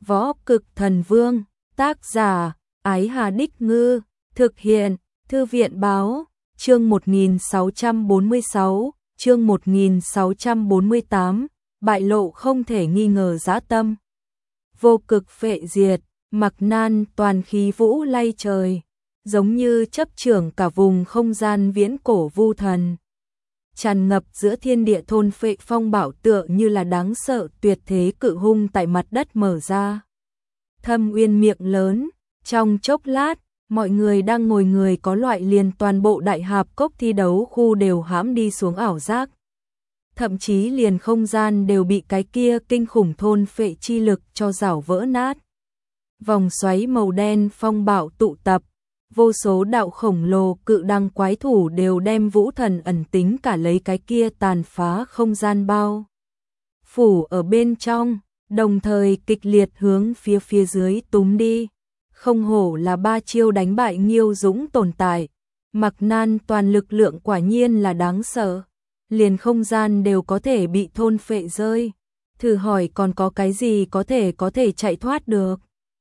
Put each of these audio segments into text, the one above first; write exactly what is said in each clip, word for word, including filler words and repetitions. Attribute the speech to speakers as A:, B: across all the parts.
A: Võ Cực Thần Vương, tác giả, Ái Hà Đích Ngư, thực hiện, Thư viện Báo, chương một nghìn sáu trăm bốn mươi sáu, chương một nghìn sáu trăm bốn mươi tám, bại lộ không thể nghi ngờ dã tâm. Vô cực phệ diệt, mặc nan toàn khí vũ lay trời, giống như chấp trưởng cả vùng không gian viễn cổ vu thần. Tràn ngập giữa thiên địa thôn phệ phong bảo tựa như là đáng sợ tuyệt thế cự hung tại mặt đất mở ra. Thâm uyên miệng lớn, trong chốc lát, mọi người đang ngồi người có loại liền toàn bộ đại hạp cốc thi đấu khu đều hãm đi xuống ảo giác. Thậm chí liền không gian đều bị cái kia kinh khủng thôn phệ chi lực cho rảo vỡ nát. Vòng xoáy màu đen phong bạo tụ tập, vô số đạo khổng lồ cự đăng quái thủ đều đem vũ thần ẩn tính cả lấy cái kia tàn phá không gian bao phủ ở bên trong, đồng thời kịch liệt hướng phía phía dưới túm đi. Không hổ là ba chiêu đánh bại Nghiêu Dũng tồn tại, mặc nan toàn lực lượng quả nhiên là đáng sợ, liền không gian đều có thể bị thôn phệ rơi. Thử hỏi còn có cái gì có thể có thể chạy thoát được.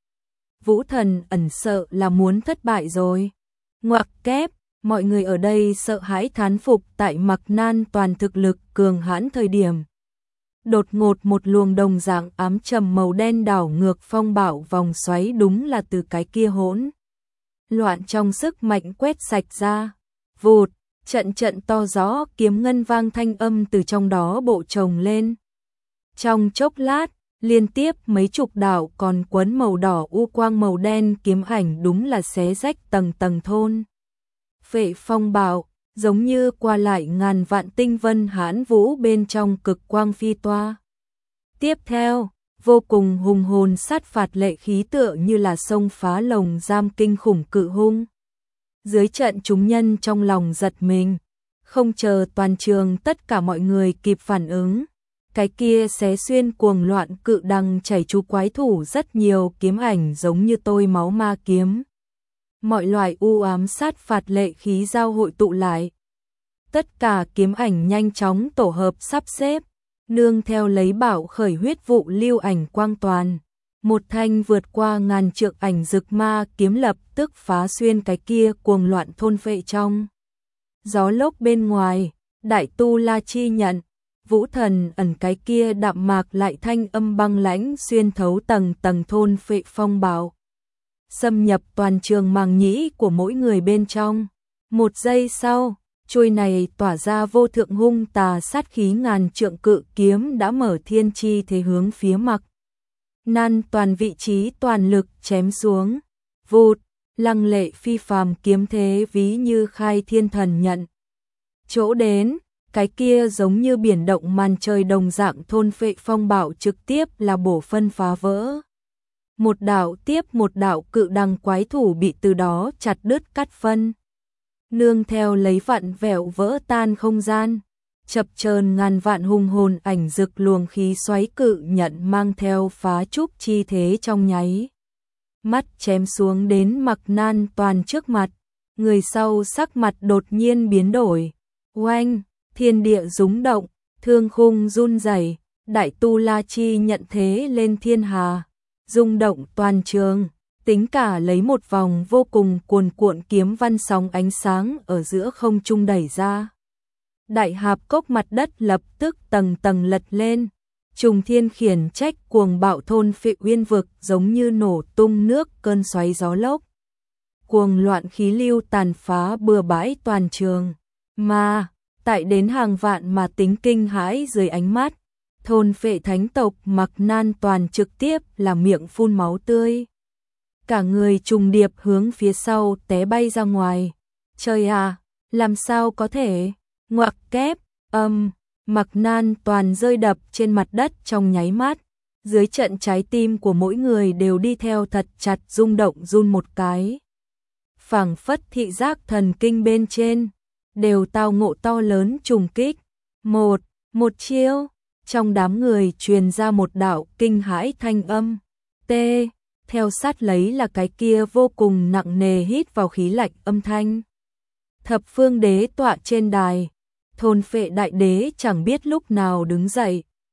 A: Vũ thần ẩn sợ là muốn thất bại rồi. Ngoặc kép, mọi người ở đây sợ hãi thán phục tại mặc nan toàn thực lực cường hãn thời điểm. Đột ngột một luồng đồng dạng ám trầm màu đen đảo ngược phong bạo vòng xoáy đúng là từ cái kia hỗn loạn trong sức mạnh quét sạch ra. Vụt, trận trận to gió kiếm ngân vang thanh âm từ trong đó bộ chồng lên. Trong chốc lát, liên tiếp mấy chục đạo còn quấn màu đỏ u quang màu đen kiếm ảnh đúng là xé rách tầng tầng thôn phệ phong bạo, giống như qua lại ngàn vạn tinh vân hãn vũ bên trong cực quang phi toa. Tiếp theo, vô cùng hùng hồn sát phạt lệ khí tựa như là sông phá lồng giam kinh khủng cự hung. Dưới trận chúng nhân trong lòng giật mình, không chờ toàn trường tất cả mọi người kịp phản ứng. Cái kia xé xuyên cuồng loạn cự đăng chảy chú quái thủ rất nhiều kiếm ảnh giống như tôi máu ma kiếm. Mọi loại u ám sát phạt lệ khí giao hội tụ lại. Tất cả kiếm ảnh nhanh chóng tổ hợp sắp xếp, nương theo lấy bảo khởi huyết vụ lưu ảnh quang toàn. Một thanh vượt qua ngàn trượng ảnh rực ma kiếm lập tức phá xuyên cái kia cuồng loạn thôn phệ trong. Gió lốc bên ngoài, đại tu la chi nhận. Vũ thần ẩn cái kia đạm mạc lại thanh âm băng lãnh xuyên thấu tầng tầng thôn phệ phong bạo, xâm nhập toàn trường màng nhĩ của mỗi người bên trong. Một giây sau, chuôi này tỏa ra vô thượng hung tà sát khí ngàn trượng cự kiếm đã mở thiên chi thế hướng phía mặc nan toàn vị trí toàn lực chém xuống. Vụt, lăng lệ phi phàm kiếm thế ví như khai thiên thần nhận. Chỗ đến, cái kia giống như biển động màn trời đồng dạng thôn phệ phong bạo trực tiếp là bổ phân phá vỡ. Một đạo tiếp một đạo cự đăng quái thủ bị từ đó chặt đứt cắt phân. Nương theo lấy vặn vẹo vỡ tan không gian, chập chờn ngàn vạn hung hồn ảnh rực luồng khí xoáy cự nhận mang theo phá trúc chi thế trong nháy mắt chém xuống đến mặc nan toàn trước mặt. Người sau sắc mặt đột nhiên biến đổi. Oanh! Thiên địa rúng động, thương khung run rẩy, đại tu la chi nhận thế lên thiên hà, rung động toàn trường, tính cả lấy một vòng vô cùng cuồn cuộn kiếm văn sóng ánh sáng ở giữa không trung đẩy ra. Đại hạp cốc mặt đất lập tức tầng tầng lật lên, trùng thiên khiển trách cuồng bạo thôn phệ uyên vực giống như nổ tung nước cơn xoáy gió lốc. Cuồng loạn khí lưu tàn phá bừa bãi toàn trường, mà tại đến hàng vạn mà tính kinh hãi dưới ánh mắt, thôn phệ thánh tộc mặc nan toàn trực tiếp là miệng phun máu tươi. Cả người trùng điệp hướng phía sau té bay ra ngoài. Trời à, làm sao có thể? Ngoặc kép, âm, mặc nan toàn rơi đập trên mặt đất trong nháy mắt. Dưới trận trái tim của mỗi người đều đi theo thật chặt rung động run một cái. Phảng phất thị giác thần kinh bên trên đều tao ngộ to lớn trùng kích. Một, một chiêu, trong đám người truyền ra một đạo kinh hãi thanh âm. T, theo sát lấy là cái kia vô cùng nặng nề hít vào khí lạnh âm thanh. Thập phương đế tọa trên đài, thôn phệ đại đế chẳng biết lúc nào đứng dậy,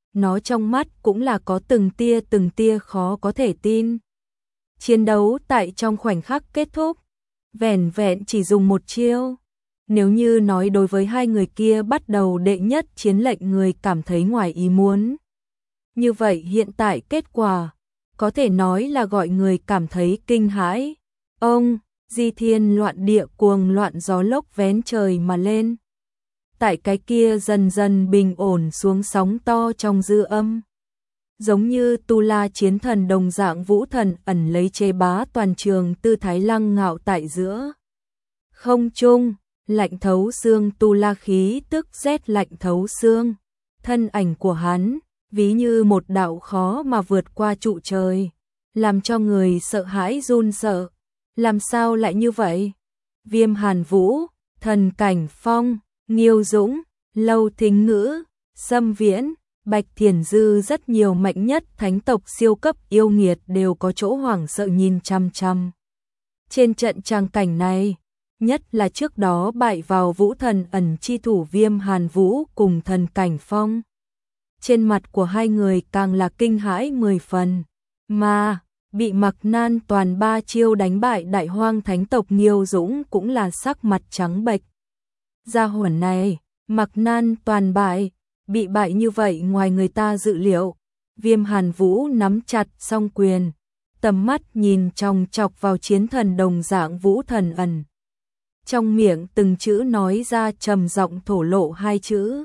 A: nó trong mắt cũng là có từng tia từng tia khó có thể tin. Chiến đấu tại trong khoảnh khắc kết thúc, vẻn vẹn chỉ dùng một chiêu. Nếu như nói đối với hai người kia bắt đầu đệ nhất chiến lệnh người cảm thấy ngoài ý muốn. Như vậy hiện tại kết quả, có thể nói là gọi người cảm thấy kinh hãi. Ông, di thiên loạn địa cuồng loạn gió lốc vén trời mà lên. Tại cái kia dần dần bình ổn xuống sóng to trong dư âm. Giống như tu la chiến thần đồng dạng vũ thần ẩn lấy chế bá toàn trường tư thái lăng ngạo tại giữa. Không trung, lạnh thấu xương tu la khí tức rét lạnh thấu xương. Thân ảnh của hắn, ví như một đạo khó mà vượt qua trụ trời, làm cho người sợ hãi run sợ. Làm sao lại như vậy? Viêm Hàn Vũ, Thần Cảnh Phong, Nghiêu Dũng, Lâu Thính Ngữ, Sâm Viễn, Bạch Thiền Dư rất nhiều mạnh nhất thánh tộc siêu cấp yêu nghiệt đều có chỗ hoảng sợ nhìn chăm chăm. Trên trận trang cảnh này, nhất là trước đó bại vào vũ thần ẩn chi thủ Viêm Hàn Vũ cùng Thần Cảnh Phong. Trên mặt của hai người càng là kinh hãi mười phần, mà bị Mạc Nan toàn ba chiêu đánh bại đại hoang thánh tộc Nghiêu Dũng cũng là sắc mặt trắng bệch. Gia hỏa này, Mạc Nan toàn bại, bị bại như vậy ngoài người ta dự liệu. Viêm Hàn Vũ nắm chặt song quyền, tầm mắt nhìn chòng chọc vào chiến thần đồng dạng vũ thần ẩn. Trong miệng từng chữ nói ra trầm giọng thổ lộ hai chữ.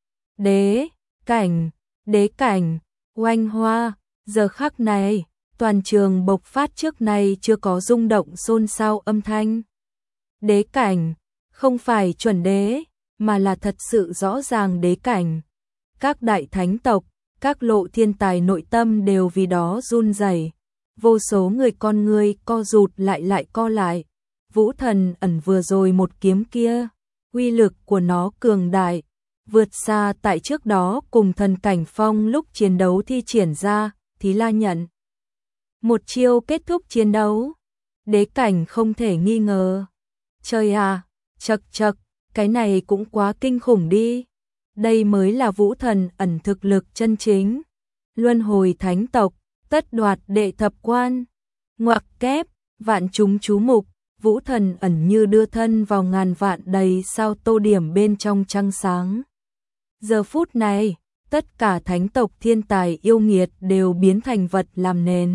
A: Đế cảnh, đế cảnh, oanh hoa. Giờ khắc này, toàn trường bộc phát trước nay chưa có rung động xôn xao âm thanh. Đế cảnh, không phải chuẩn đế, mà là thật sự rõ ràng đế cảnh. Các đại thánh tộc, các lộ thiên tài nội tâm đều vì đó run rẩy. Vô số người con người co rụt lại lại co lại. Vũ thần ẩn vừa rồi một kiếm kia, uy lực của nó cường đại, vượt xa tại trước đó cùng Thần Cảnh Phong lúc chiến đấu thi triển ra, Thí La nhận. Một chiêu kết thúc chiến đấu, đế cảnh không thể nghi ngờ. Trời à, chậc chậc, cái này cũng quá kinh khủng đi. Đây mới là vũ thần ẩn thực lực chân chính. Luân hồi thánh tộc, tất đoạt đệ thập quan. Ngoặc kép, vạn chúng chú mục, vũ thần ẩn như đưa thân vào ngàn vạn đầy sao tô điểm bên trong trăng sáng. Giờ phút này, tất cả thánh tộc thiên tài yêu nghiệt đều biến thành vật làm nền.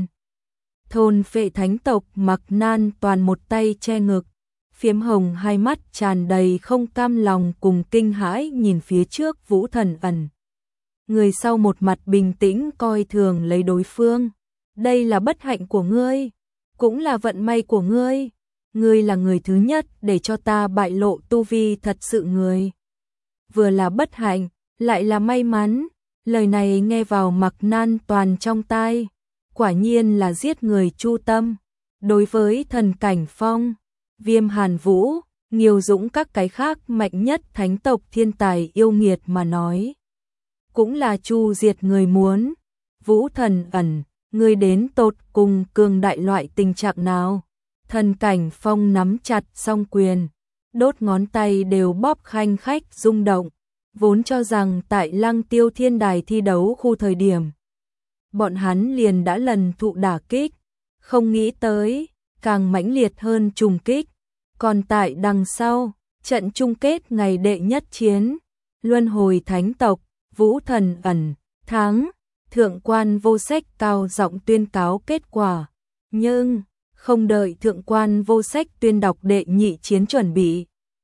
A: Thôn phệ thánh tộc Mạc Nan toàn một tay che ngực, phiếm hồng hai mắt tràn đầy không cam lòng cùng kinh hãi nhìn phía trước vũ thần ẩn. Người sau một mặt bình tĩnh coi thường lấy đối phương. Đây là bất hạnh của ngươi, cũng là vận may của ngươi. Ngươi là người thứ nhất để cho ta bại lộ tu vi thật sự người. Vừa là bất hạnh, lại là may mắn. Lời này nghe vào Mạc Nan toàn trong tai, quả nhiên là giết người chu tâm. Đối với Thần Cảnh Phong, Viêm Hàn Vũ, Nghiêu Dũng các cái khác mạnh nhất thánh tộc thiên tài yêu nghiệt mà nói, cũng là chu diệt người muốn. Vũ thần ẩn, ngươi đến tột cùng cường đại loại tình trạng nào? Thần Cảnh Phong nắm chặt song quyền, đốt ngón tay đều bóp khanh khách rung động. Vốn cho rằng tại Lăng Tiêu Thiên Đài thi đấu khu thời điểm, bọn hắn liền đã lần thụ đả kích, không nghĩ tới, càng mãnh liệt hơn trùng kích. Còn tại đằng sau, trận chung kết ngày đệ nhất chiến, luân hồi thánh tộc, vũ thần ẩn, thắng, thượng quan vô sách cao giọng tuyên cáo kết quả. Nhưng, không đợi thượng quan vô sách tuyên đọc đệ nhị chiến chuẩn bị.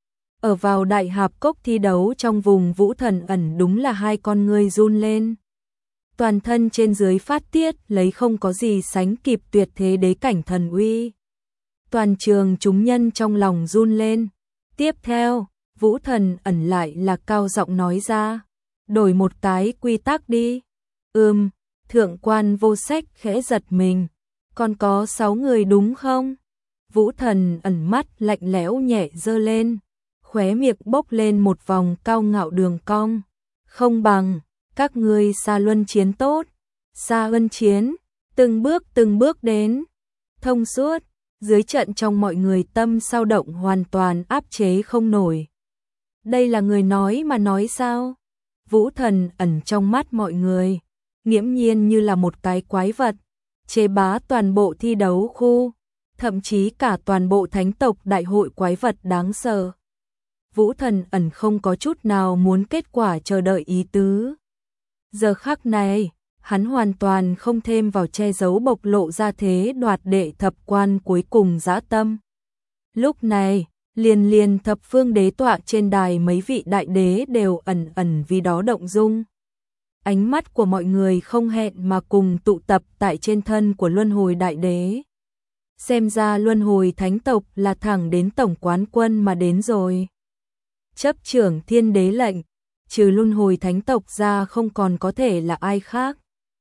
A: Ở vào đại hạp cốc thi đấu trong vùng vũ thần ẩn đúng là hai con ngươi run lên. Toàn thân trên dưới phát tiết lấy không có gì sánh kịp tuyệt thế đế cảnh thần uy. Toàn trường chúng nhân trong lòng run lên. Tiếp theo, vũ thần ẩn lại là cao giọng nói ra. Đổi một cái quy tắc đi. Ừm, thượng quan vô sách khẽ giật mình. Còn có sáu người đúng không? Vũ thần ẩn mắt lạnh lẽo nhẹ giơ lên. Khóe miệng bốc lên một vòng cao ngạo đường cong. Không bằng, các ngươi xa luân chiến tốt. Xa luân chiến, từng bước từng bước đến. Thông suốt, dưới trận trong mọi người tâm sao động hoàn toàn áp chế không nổi. Đây là người nói mà nói sao? Vũ Thần ẩn trong mắt mọi người, nghiễm nhiên như là một cái quái vật, chế bá toàn bộ thi đấu khu, thậm chí cả toàn bộ thánh tộc đại hội quái vật đáng sợ. Vũ Thần ẩn không có chút nào muốn kết quả chờ đợi ý tứ. Giờ khắc này, hắn hoàn toàn không thêm vào che giấu bộc lộ ra thế đoạt đệ thập quan cuối cùng dã tâm. Lúc này, liền liền thập phương đế tọa trên đài mấy vị đại đế đều ẩn ẩn vì đó động dung. Ánh mắt của mọi người không hẹn mà cùng tụ tập tại trên thân của luân hồi đại đế. Xem ra luân hồi thánh tộc là thẳng đến tổng quán quân mà đến rồi. Chấp trưởng thiên đế lệnh, trừ luân hồi thánh tộc ra không còn có thể là ai khác.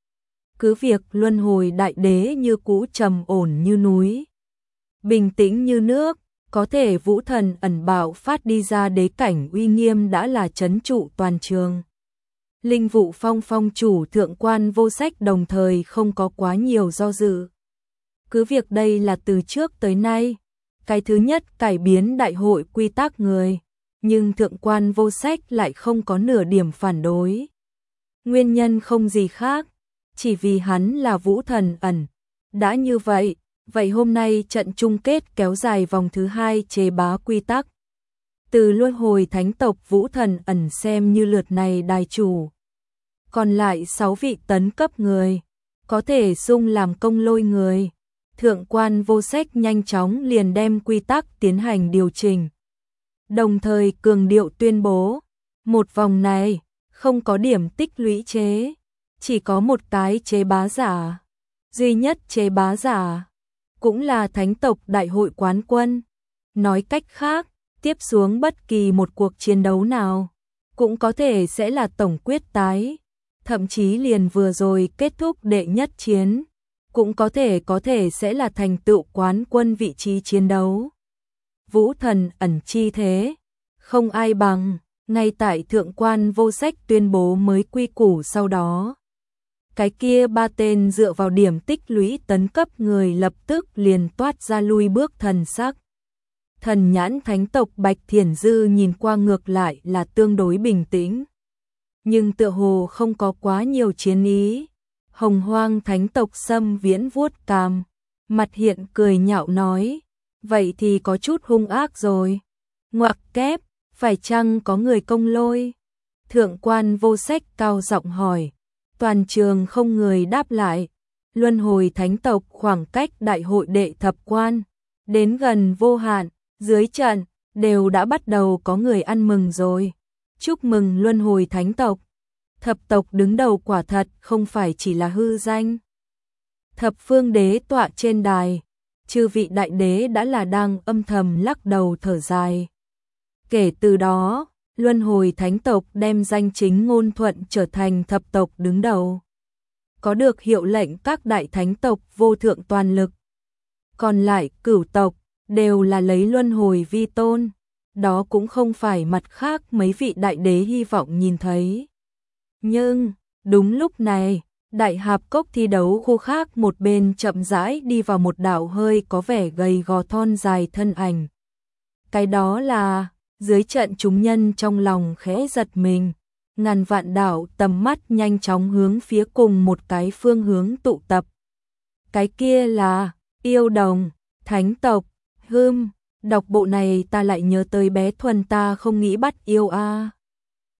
A: Cứ việc luân hồi đại đế như cũ trầm ổn như núi, bình tĩnh như nước, có thể Vũ Thần ẩn bạo phát đi ra đế cảnh uy nghiêm đã là trấn trụ toàn trường. Linh Vụ Phong phong chủ thượng quan Vô Sách đồng thời không có quá nhiều do dự. Cứ việc đây là từ trước tới nay, cái thứ nhất cải biến đại hội quy tắc người, nhưng thượng quan Vô Sách lại không có nửa điểm phản đối. Nguyên nhân không gì khác, chỉ vì hắn là Vũ Thần ẩn. Đã như vậy, vậy hôm nay trận chung kết kéo dài vòng thứ hai chế bá quy tắc. Từ luân hồi thánh tộc Vũ Thần ẩn xem như lượt này đài chủ. Còn lại sáu vị tấn cấp người, có thể xung làm công lôi người. Thượng quan Vô Sách nhanh chóng liền đem quy tắc tiến hành điều chỉnh. Đồng thời cường điệu tuyên bố, một vòng này, không có điểm tích lũy chế, chỉ có một cái chế bá giả. Duy nhất chế bá giả, cũng là thánh tộc đại hội quán quân. Nói cách khác, tiếp xuống bất kỳ một cuộc chiến đấu nào, cũng có thể sẽ là tổng quyết tái, thậm chí liền vừa rồi kết thúc đệ nhất chiến, cũng có thể có thể sẽ là thành tựu quán quân vị trí chiến đấu. Vũ Thần ẩn chi thế, không ai bằng, ngay tại thượng quan Vô Sách tuyên bố mới quy củ sau đó. Cái kia ba tên dựa vào điểm tích lũy tấn cấp người lập tức liền toát ra lui bước thần sắc. Thần nhãn thánh tộc Bạch Thiển Dư nhìn qua ngược lại là tương đối bình tĩnh, nhưng tựa hồ không có quá nhiều chiến ý. Hồng Hoang thánh tộc Sâm Viễn vuốt cằm, mặt hiện cười nhạo nói, vậy thì có chút hung ác rồi. Ngoặc kép, phải chăng có người công lôi? Thượng quan Vô Sách cao giọng hỏi. Toàn trường không người đáp lại. Luân hồi thánh tộc khoảng cách đại hội đệ thập quan đến gần vô hạn, dưới trận đều đã bắt đầu có người ăn mừng rồi. Chúc mừng luân hồi thánh tộc. Thập tộc đứng đầu quả thật không phải chỉ là hư danh. Thập phương đế tọa trên đài, chư vị đại đế đã là đang âm thầm lắc đầu thở dài. Kể từ đó, luân hồi thánh tộc đem danh chính ngôn thuận trở thành thập tộc đứng đầu. Có được hiệu lệnh các đại thánh tộc vô thượng toàn lực. Còn lại cửu tộc đều là lấy luân hồi vi tôn. Đó cũng không phải mặt khác mấy vị đại đế hy vọng nhìn thấy. Nhưng, đúng lúc này, đại hạp cốc thi đấu khu khác một bên chậm rãi đi vào một đảo hơi có vẻ gầy gò thon dài thân ảnh. Cái đó là, dưới trận chúng nhân trong lòng khẽ giật mình, ngàn vạn đảo tầm mắt nhanh chóng hướng phía cùng một cái phương hướng tụ tập. Cái kia là, yêu đồng, thánh tộc, hưm, đọc bộ này ta lại nhớ tới bé Thuần ta không nghĩ bắt yêu a.